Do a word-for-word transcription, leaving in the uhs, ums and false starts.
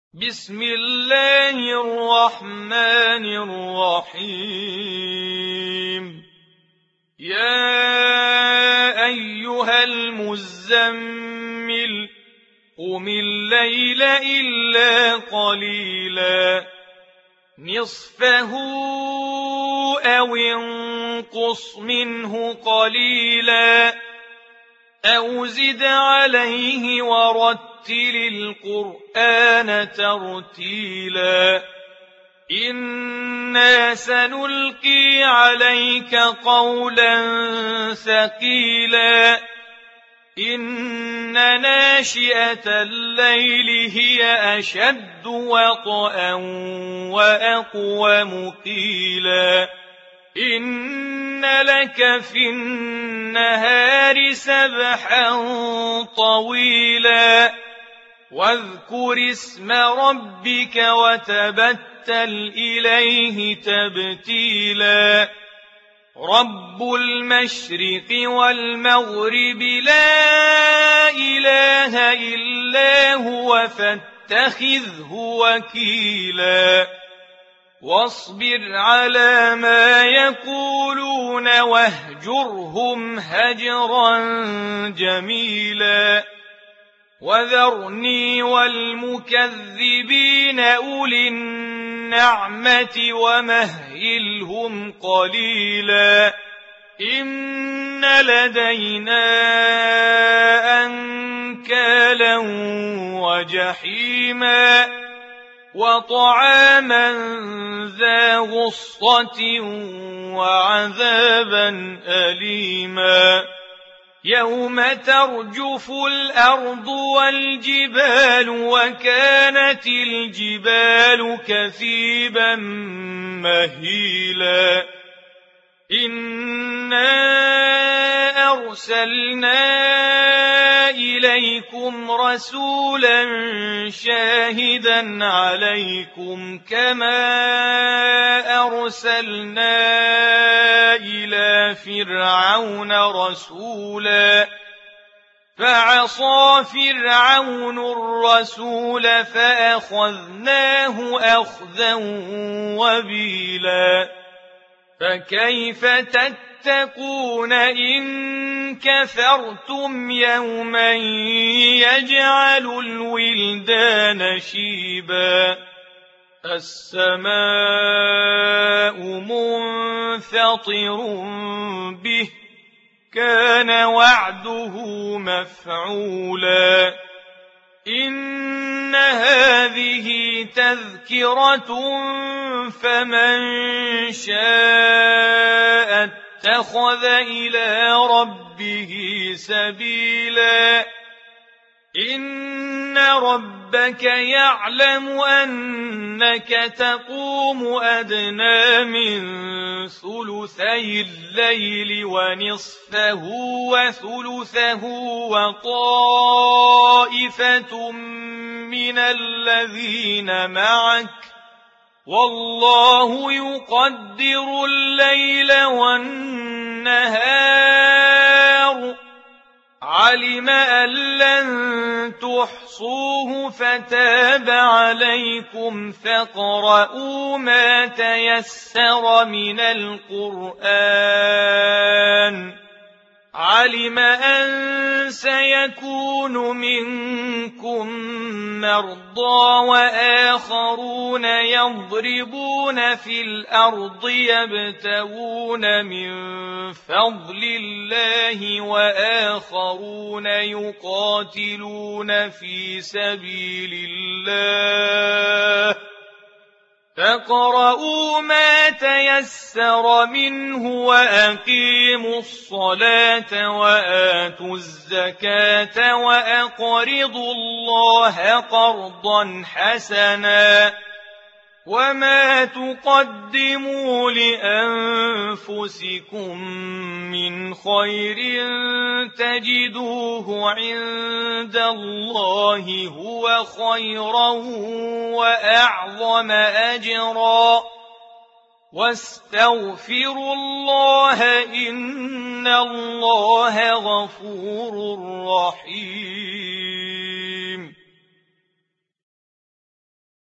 بسم الله الرحمن الرحيم يا أيها المزمل قم الليل إلا قليلا نصفه أو انقص منه قليلا أو زد عليه ورتل القرآن ترتيلا إنا سنلقي عليك قولا ثقيلا إن ناشئة الليل هي أشد وطئا وأقوم قيلا إن لك في النهار سبحا طويلا واذكر اسم ربك وتبتل إليه تبتيلا رب المشرق والمغرب لا إله إلا هو فاتخذه وكيلا واصبر على ما يقولون واهجرهم هجرا جميلا وذرني والمكذبين أولي النعمة ومهلهم قليلا إن لدينا أنكالا وجحيما وطعاما ذا غصة وعذابا أليما يوم ترجف الأرض والجبال وكانت الجبال كثيبا مهيلا إنا أرسلنا إليكم رسولا شاهدا عليكم كما أرسلنا إلى فرعون رسولا فعصى فرعون الرسول فأخذناه أخذا وبيلا فكيف تتقون إن كفرتم يوما يجعل الولدان شيبا السماء منفطر به كان وعده مفعولا إن هذه تذكرة فمن شاء اتخذ إلى ربه سبيلا إن ربك يعلم أنك تقوم أدنى من ثلثي الليل ونصفه وثلثه وطائفة من الذين معك والله يقدر الليل والنهار علم أن لن تحصوه فتاب عليكم فاقرؤوا ما تيسر من القرآن علم أن سيكون منكم مرضى وآخرون يضربون في الأرض يبتغون من فضل الله وآخرون يقاتلون في سبيل الله فاقرؤوا ما تيسر منه وأقيموا الصلاة وآتوا الزكاة وأقرضوا الله قرضا حسنا وما تقدموا لأنفسكم من خير تجدوه عند الله هو خيرا وأعظم أجرا واستغفروا الله إن الله غفور رحيم